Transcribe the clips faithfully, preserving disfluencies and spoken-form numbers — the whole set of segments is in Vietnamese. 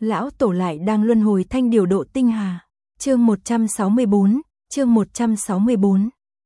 Lão tổ lại đang luân hồi thanh điều độ tinh hà. Chương một trăm sáu mươi bốn, chương một trăm sáu mươi bốn.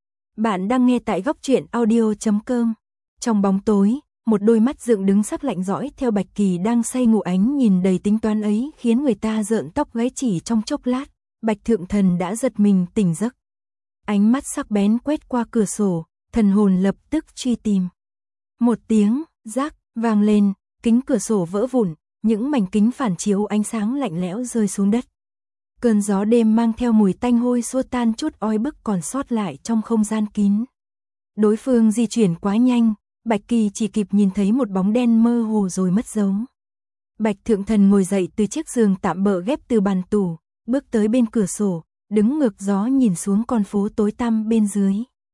Bạn đang nghe tại góc truyện audio chấm com. Trong bóng tối, một đôi mắt dựng đứng sắc lạnh dõi theo Bạch Kỳ đang say ngủ, ánh nhìn đầy tính toán ấy khiến người ta rợn tóc gáy. Chỉ trong chốc lát, Bạch Thượng Thần đã giật mình tỉnh giấc. Ánh mắt sắc bén quét qua cửa sổ, thần hồn lập tức truy tìm. Một tiếng rác vang lên, kính cửa sổ vỡ vụn, những mảnh kính phản chiếu ánh sáng lạnh lẽo rơi xuống đất. Cơn gió đêm mang theo mùi tanh hôi xua tan chút oi bức còn sót lại trong không gian kín. Đối phương di chuyển quá nhanh, Bạch Kỳ chỉ kịp nhìn thấy một bóng đen mơ hồ rồi mất dấu. Bạch Thượng Thần ngồi dậy từ chiếc giường tạm bợ ghép từ bàn tủ, bước tới bên cửa sổ, đứng ngược gió nhìn xuống con phố tối tăm bên dưới.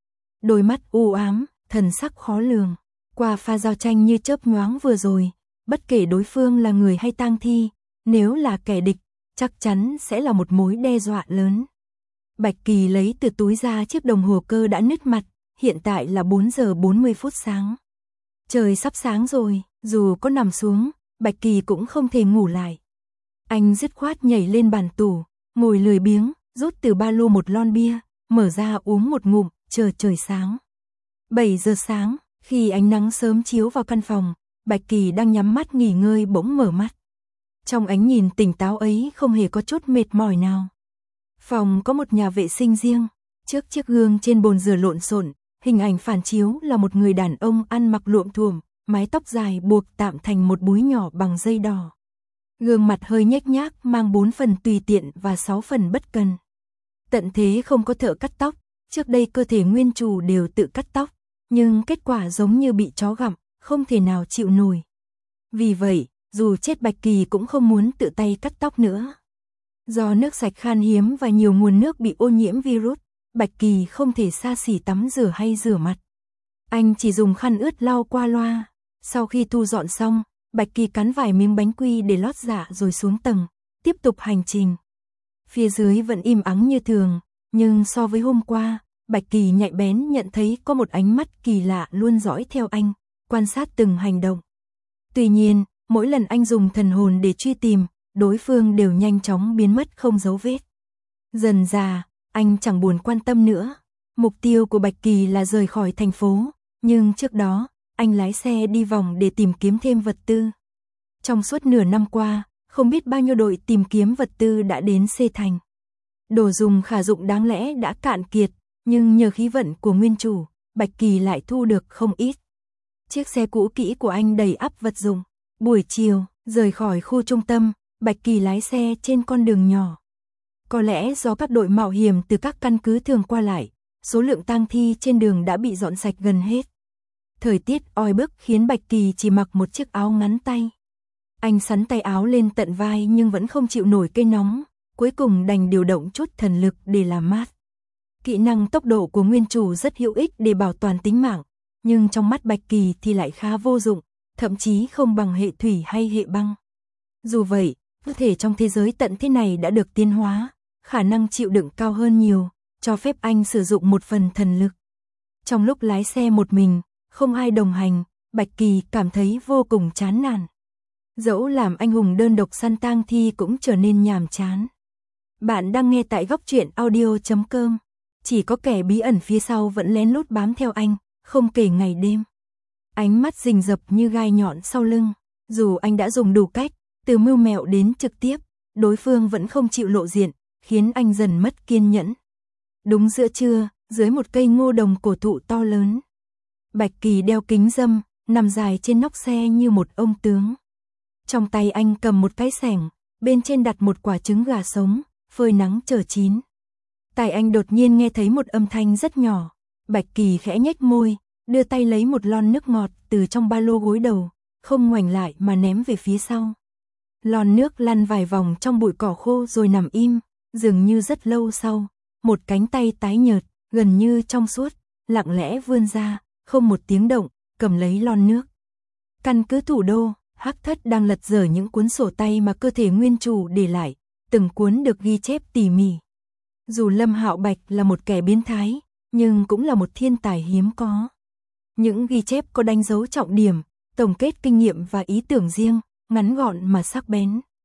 Đôi mắt u ám, thần sắc khó lường. Qua pha giao tranh như chớp nhoáng vừa rồi, bất kể đối phương là người hay tang thi, nếu là kẻ địch, chắc chắn sẽ là một mối đe dọa lớn. Bạch Kỳ lấy từ túi ra chiếc đồng hồ cơ đã nứt mặt, hiện tại là bốn giờ bốn mươi phút sáng. Trời sắp sáng rồi, dù có nằm xuống, Bạch Kỳ cũng không thể ngủ lại. Anh dứt khoát nhảy lên bàn tủ, ngồi lười biếng, rút từ ba lô một lon bia, mở ra uống một ngụm, chờ trời sáng. bảy giờ sáng, khi ánh nắng sớm chiếu vào căn phòng, Bạch Kỳ đang nhắm mắt nghỉ ngơi bỗng mở mắt. Trong ánh nhìn tỉnh táo ấy không hề có chút mệt mỏi nào. Phòng có một nhà vệ sinh riêng, trước chiếc gương trên bồn rửa lộn xộn, hình ảnh phản chiếu là một người đàn ông ăn mặc luộm thuộm, mái tóc dài buộc tạm thành một búi nhỏ bằng dây đỏ. Gương mặt hơi nhếch nhác mang bốn phần tùy tiện và sáu phần bất cần. Tận thế không có thợ cắt tóc, trước đây cơ thể nguyên chủ đều tự cắt tóc, nhưng kết quả giống như bị chó gặm, không thể nào chịu nổi. Vì vậy, dù chết Bạch Kỳ cũng không muốn tự tay cắt tóc nữa. Do nước sạch khan hiếm và nhiều nguồn nước bị ô nhiễm virus, Bạch Kỳ không thể xa xỉ tắm rửa hay rửa mặt. Anh chỉ dùng khăn ướt lau qua loa. Sau khi thu dọn xong, Bạch Kỳ cắn vài miếng bánh quy để lót dạ rồi xuống tầng, tiếp tục hành trình. Phía dưới vẫn im ắng như thường, nhưng so với hôm qua, Bạch Kỳ nhạy bén nhận thấy có một ánh mắt kỳ lạ luôn dõi theo anh, quan sát từng hành động. Tuy nhiên, mỗi lần anh dùng thần hồn để truy tìm, đối phương đều nhanh chóng biến mất không dấu vết. Dần dà, anh chẳng buồn quan tâm nữa. Mục tiêu của Bạch Kỳ là rời khỏi thành phố, nhưng trước đó, anh lái xe đi vòng để tìm kiếm thêm vật tư. Trong suốt nửa năm qua, không biết bao nhiêu đội tìm kiếm vật tư đã đến Xê Thành. Đồ dùng khả dụng đáng lẽ đã cạn kiệt, nhưng nhờ khí vận của nguyên chủ, Bạch Kỳ lại thu được không ít. Chiếc xe cũ kỹ của anh đầy ắp vật dụng. Buổi chiều, rời khỏi khu trung tâm, Bạch Kỳ lái xe trên con đường nhỏ. Có lẽ do các đội mạo hiểm từ các căn cứ thường qua lại, số lượng tang thi trên đường đã bị dọn sạch gần hết. Thời tiết oi bức khiến Bạch Kỳ chỉ mặc một chiếc áo ngắn tay. Anh xắn tay áo lên tận vai nhưng vẫn không chịu nổi cây nóng, cuối cùng đành điều động chút thần lực để làm mát. Kỹ năng tốc độ của nguyên chủ rất hữu ích để bảo toàn tính mạng, nhưng trong mắt Bạch Kỳ thì lại khá vô dụng, thậm chí không bằng hệ thủy hay hệ băng. Dù vậy, cơ thể trong thế giới tận thế này đã được tiến hóa, khả năng chịu đựng cao hơn nhiều, cho phép anh sử dụng một phần thần lực. Trong lúc lái xe một mình, không ai đồng hành, Bạch Kỳ cảm thấy vô cùng chán nản. Dẫu làm anh hùng đơn độc săn tang thi cũng trở nên nhàm chán. Bạn đang nghe tại góc truyện audio chấm com. Chỉ có kẻ bí ẩn phía sau vẫn lén lút bám theo anh, không kể ngày đêm. Ánh mắt rình rập như gai nhọn sau lưng. Dù anh đã dùng đủ cách, từ mưu mẹo đến trực tiếp, đối phương vẫn không chịu lộ diện, khiến anh dần mất kiên nhẫn. Đúng giữa trưa, dưới một cây ngô đồng cổ thụ to lớn, Bạch Kỳ đeo kính râm, nằm dài trên nóc xe như một ông tướng. Trong tay anh cầm một cái xẻng, bên trên đặt một quả trứng gà sống, phơi nắng chờ chín. Tai anh đột nhiên nghe thấy một âm thanh rất nhỏ. Bạch Kỳ khẽ nhếch môi, đưa tay lấy một lon nước ngọt từ trong ba lô gối đầu, không ngoảnh lại mà ném về phía sau. Lon nước lăn vài vòng trong bụi cỏ khô rồi nằm im, dường như rất lâu sau, một cánh tay tái nhợt, gần như trong suốt, lặng lẽ vươn ra, không một tiếng động, cầm lấy lon nước. Căn cứ thủ đô, Hắc Thất đang lật dở những cuốn sổ tay mà cơ thể nguyên chủ để lại, từng cuốn được ghi chép tỉ mỉ. Dù Lâm Hạo Bạch là một kẻ biến thái, nhưng cũng là một thiên tài hiếm có. Những ghi chép có đánh dấu trọng điểm, tổng kết kinh nghiệm và ý tưởng riêng, ngắn gọn mà sắc bén.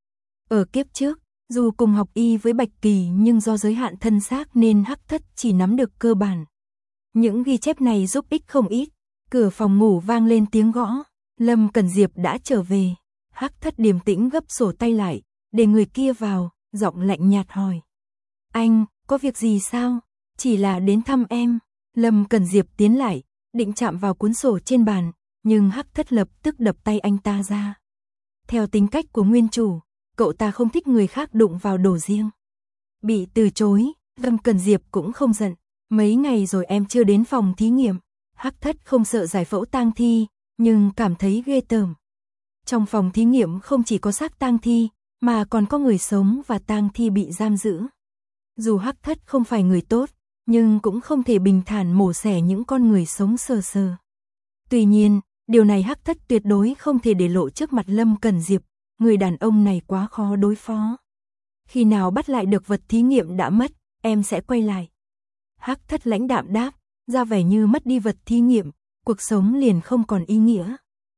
Ở kiếp trước, dù cùng học y với Bạch Kỳ nhưng do giới hạn thân xác nên Hắc Thất chỉ nắm được cơ bản. Những ghi chép này giúp ích không ít. Cửa phòng ngủ vang lên tiếng gõ. Lâm Cẩn Diệp đã trở về. Hắc Thất điềm tĩnh gấp sổ tay lại, để người kia vào, giọng lạnh nhạt hỏi. Anh, có việc gì sao? Chỉ là đến thăm em. Lâm Cẩn Diệp tiến lại, định chạm vào cuốn sổ trên bàn, nhưng Hắc Thất lập tức đập tay anh ta ra. Theo tính cách của nguyên chủ, cậu ta không thích người khác đụng vào đồ riêng. Bị từ chối, Lâm Cẩn Diệp cũng không giận. Mấy ngày rồi em chưa đến phòng thí nghiệm. Hắc Thất không sợ giải phẫu tang thi, nhưng cảm thấy ghê tởm. Trong phòng thí nghiệm không chỉ có xác tang thi, mà còn có người sống và tang thi bị giam giữ. Dù Hắc Thất không phải người tốt, nhưng cũng không thể bình thản mổ xẻ những con người sống sờ sờ. Tuy nhiên, điều này Hắc Thất tuyệt đối không thể để lộ trước mặt Lâm Cẩn Diệp, người đàn ông này quá khó đối phó. Khi nào bắt lại được vật thí nghiệm đã mất, em sẽ quay lại. Hắc Thất lãnh đạm đáp, ra vẻ như mất đi vật thí nghiệm, cuộc sống liền không còn ý nghĩa.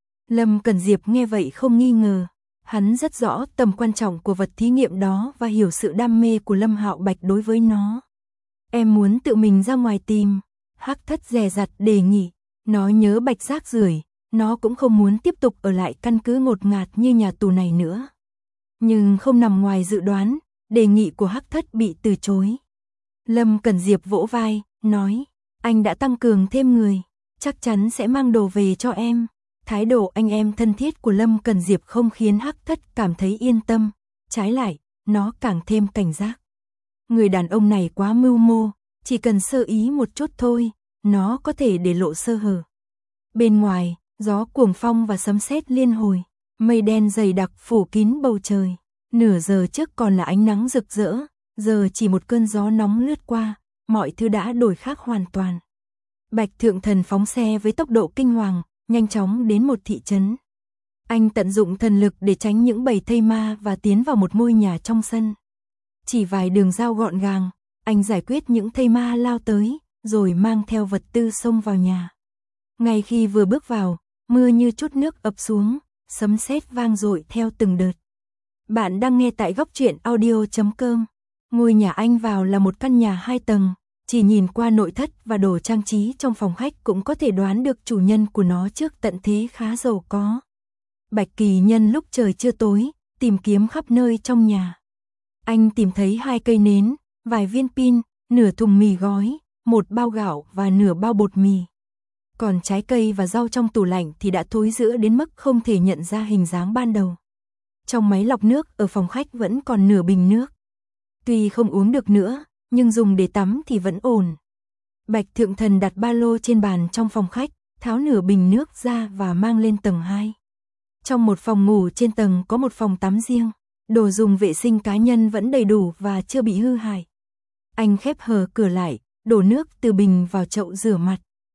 Lâm Cẩn Diệp nghe vậy không nghi ngờ, hắn rất rõ tầm quan trọng của vật thí nghiệm đó và hiểu sự đam mê của Lâm Hạo Bạch đối với nó. Em muốn tự mình ra ngoài tìm. Hắc Thất dè dặt đề nghị, nó nhớ Bạch rác rưởi, nó cũng không muốn tiếp tục ở lại căn cứ ngột ngạt như nhà tù này nữa. Nhưng không nằm ngoài dự đoán, đề nghị của Hắc Thất bị từ chối. Lâm Cẩn Diệp vỗ vai, nói, anh đã tăng cường thêm người, chắc chắn sẽ mang đồ về cho em. Thái độ anh em thân thiết của Lâm Cẩn Diệp không khiến Hắc Thất cảm thấy yên tâm, trái lại, nó càng thêm cảnh giác. Người đàn ông này quá mưu mô, chỉ cần sơ ý một chút thôi, nó có thể để lộ sơ hở. Bên ngoài, gió cuồng phong và sấm sét liên hồi, mây đen dày đặc phủ kín bầu trời. Nửa giờ trước còn là ánh nắng rực rỡ, giờ chỉ một cơn gió nóng lướt qua, mọi thứ đã đổi khác hoàn toàn. Bạch Thượng Thần phóng xe với tốc độ kinh hoàng, nhanh chóng đến một thị trấn. Anh tận dụng thần lực để tránh những bầy thây ma và tiến vào một ngôi nhà trong sân. Chỉ vài đường dao gọn gàng, anh giải quyết những thây ma lao tới, rồi mang theo vật tư xông vào nhà. Ngay khi vừa bước vào, mưa như chút nước ập xuống, sấm sét vang dội theo từng đợt. Bạn đang nghe tại góc truyện audio chấm com. Ngôi nhà anh vào là một căn nhà hai tầng, chỉ nhìn qua nội thất và đồ trang trí trong phòng khách cũng có thể đoán được chủ nhân của nó trước tận thế khá giàu có. Bạch Kỳ nhân lúc trời chưa tối, tìm kiếm khắp nơi trong nhà. Anh tìm thấy hai cây nến, vài viên pin, nửa thùng mì gói, một bao gạo và nửa bao bột mì. Còn trái cây và rau trong tủ lạnh thì đã thối rữa đến mức không thể nhận ra hình dáng ban đầu. Trong máy lọc nước ở phòng khách vẫn còn nửa bình nước. Tuy không uống được nữa, nhưng dùng để tắm thì vẫn ổn. Bạch Thượng Thần đặt ba lô trên bàn trong phòng khách, tháo nửa bình nước ra và mang lên tầng hai. Trong một phòng ngủ trên tầng có một phòng tắm riêng, đồ dùng vệ sinh cá nhân vẫn đầy đủ và chưa bị hư hại. Anh khép hờ cửa lại, đổ nước từ bình vào chậu rửa mặt.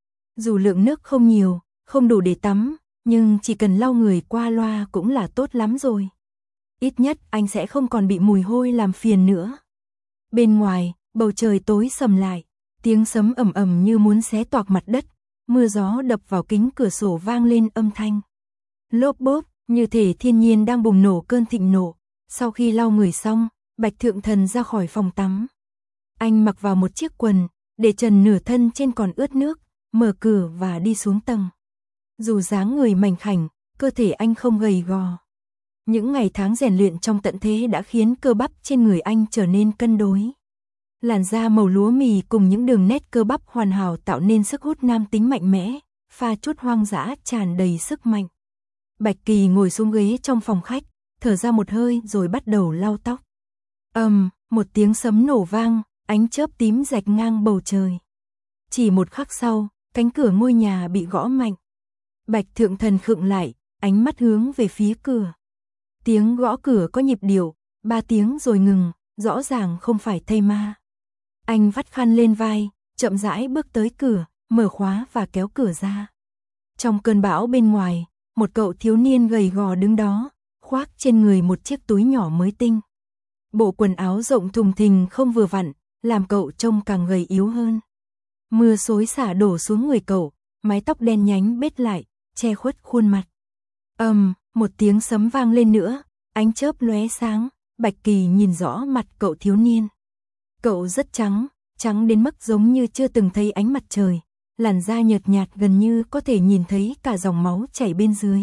Dù lượng nước không nhiều, không đủ để tắm, nhưng chỉ cần lau người qua loa cũng là tốt lắm rồi. Ít nhất anh sẽ không còn bị mùi hôi làm phiền nữa. Bên ngoài, bầu trời tối sầm lại, tiếng sấm ầm ầm như muốn xé toạc mặt đất, mưa gió đập vào kính cửa sổ vang lên âm thanh. Lốp bốp, như thể thiên nhiên đang bùng nổ cơn thịnh nộ. Sau khi lau người xong, Bạch Thượng Thần ra khỏi phòng tắm. Anh mặc vào một chiếc quần, để trần nửa thân trên còn ướt nước, mở cửa và đi xuống tầng. Dù dáng người mảnh khảnh, cơ thể anh không gầy gò. Những ngày tháng rèn luyện trong tận thế đã khiến cơ bắp trên người anh trở nên cân đối. Làn da màu lúa mì cùng những đường nét cơ bắp hoàn hảo tạo nên sức hút nam tính mạnh mẽ, pha chút hoang dã tràn đầy sức mạnh. Bạch Kỳ ngồi xuống ghế trong phòng khách, thở ra một hơi rồi bắt đầu lau tóc. Ầm, um, một tiếng sấm nổ vang, ánh chớp tím rạch ngang bầu trời. Chỉ một khắc sau, cánh cửa ngôi nhà bị gõ mạnh. Bạch Thượng Thần khựng lại, ánh mắt hướng về phía cửa. Tiếng gõ cửa có nhịp điệu, ba tiếng rồi ngừng, rõ ràng không phải thây ma. Anh vắt khăn lên vai, chậm rãi bước tới cửa, mở khóa và kéo cửa ra. Trong cơn bão bên ngoài, một cậu thiếu niên gầy gò đứng đó, khoác trên người một chiếc túi nhỏ mới tinh. Bộ quần áo rộng thùng thình không vừa vặn, làm cậu trông càng gầy yếu hơn. Mưa xối xả đổ xuống người cậu, mái tóc đen nhánh bết lại, che khuất khuôn mặt. Ầm, um, một tiếng sấm vang lên nữa, ánh chớp lóe sáng, Bạch Kỳ nhìn rõ mặt cậu thiếu niên. Cậu rất trắng, trắng đến mức giống như chưa từng thấy ánh mặt trời, làn da nhợt nhạt gần như có thể nhìn thấy cả dòng máu chảy bên dưới.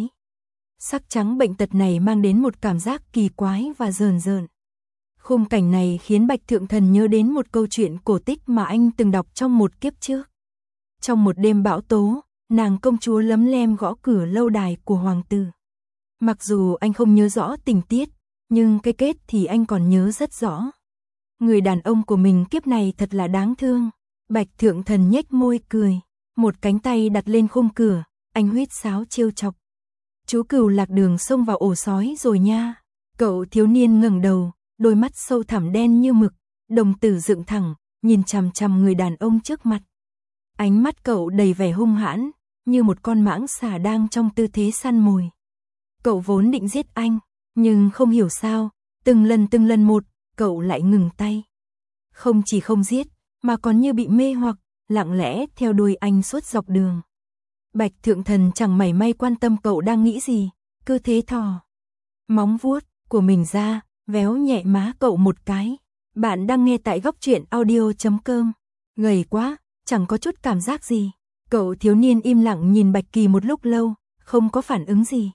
Sắc trắng bệnh tật này mang đến một cảm giác kỳ quái và rờn rợn. Khung cảnh này khiến Bạch Thượng Thần nhớ đến một câu chuyện cổ tích mà anh từng đọc trong một kiếp trước. Trong một đêm bão tố, nàng công chúa lấm lem gõ cửa lâu đài của hoàng tử. Mặc dù anh không nhớ rõ tình tiết, nhưng cái kết thì anh còn nhớ rất rõ. Người đàn ông của mình kiếp này thật là đáng thương. Bạch Thượng Thần nhếch môi cười, một cánh tay đặt lên khung cửa, anh huýt sáo trêu chọc. Chú cừu lạc đường xông vào ổ sói rồi nha. Cậu thiếu niên ngẩng đầu, đôi mắt sâu thẳm đen như mực, đồng tử dựng thẳng, nhìn chằm chằm người đàn ông trước mặt. Ánh mắt cậu đầy vẻ hung hãn, như một con mãng xà đang trong tư thế săn mồi. Cậu vốn định giết anh, nhưng không hiểu sao, từng lần từng lần một, cậu lại ngừng tay. Không chỉ không giết, mà còn như bị mê hoặc, lặng lẽ theo đuôi anh suốt dọc đường. Bạch Thượng Thần chẳng mảy may quan tâm cậu đang nghĩ gì, cứ thế thò móng vuốt của mình ra, véo nhẹ má cậu một cái. Bạn đang nghe tại góc truyện audio chấm com. Gầy quá, chẳng có chút cảm giác gì. Cậu thiếu niên im lặng nhìn Bạch Kỳ một lúc lâu, không có phản ứng gì.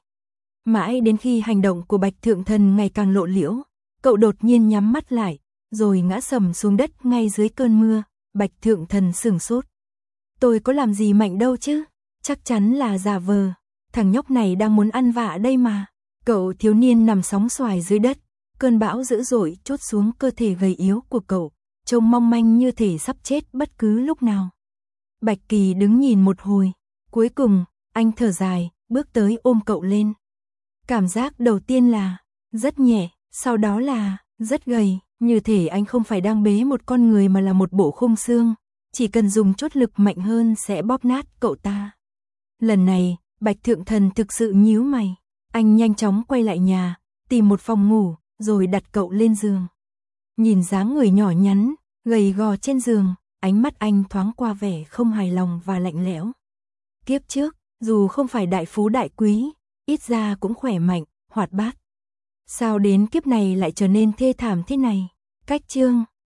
Mãi đến khi hành động của Bạch Thượng Thần ngày càng lộ liễu, cậu đột nhiên nhắm mắt lại, rồi ngã sầm xuống đất ngay dưới cơn mưa. Bạch Thượng Thần sửng sốt. Tôi có làm gì mạnh đâu chứ, chắc chắn là giả vờ, thằng nhóc này đang muốn ăn vạ đây mà. Cậu thiếu niên nằm sóng xoài dưới đất, cơn bão dữ dội trút xuống cơ thể gầy yếu của cậu, trông mong manh như thể sắp chết bất cứ lúc nào. Bạch Kỳ đứng nhìn một hồi, cuối cùng, anh thở dài, bước tới ôm cậu lên. Cảm giác đầu tiên là rất nhẹ, sau đó là rất gầy, như thể anh không phải đang bế một con người mà là một bộ khung xương, chỉ cần dùng chút lực mạnh hơn sẽ bóp nát cậu ta. Lần này, Bạch Thượng Thần thực sự nhíu mày, anh nhanh chóng quay lại nhà, tìm một phòng ngủ, rồi đặt cậu lên giường. Nhìn dáng người nhỏ nhắn, gầy gò trên giường, ánh mắt anh thoáng qua vẻ không hài lòng và lạnh lẽo. Kiếp trước, dù không phải đại phú đại quý, ít ra cũng khỏe mạnh, hoạt bát. Sao đến kiếp này lại trở nên thê thảm thế này? Cách chương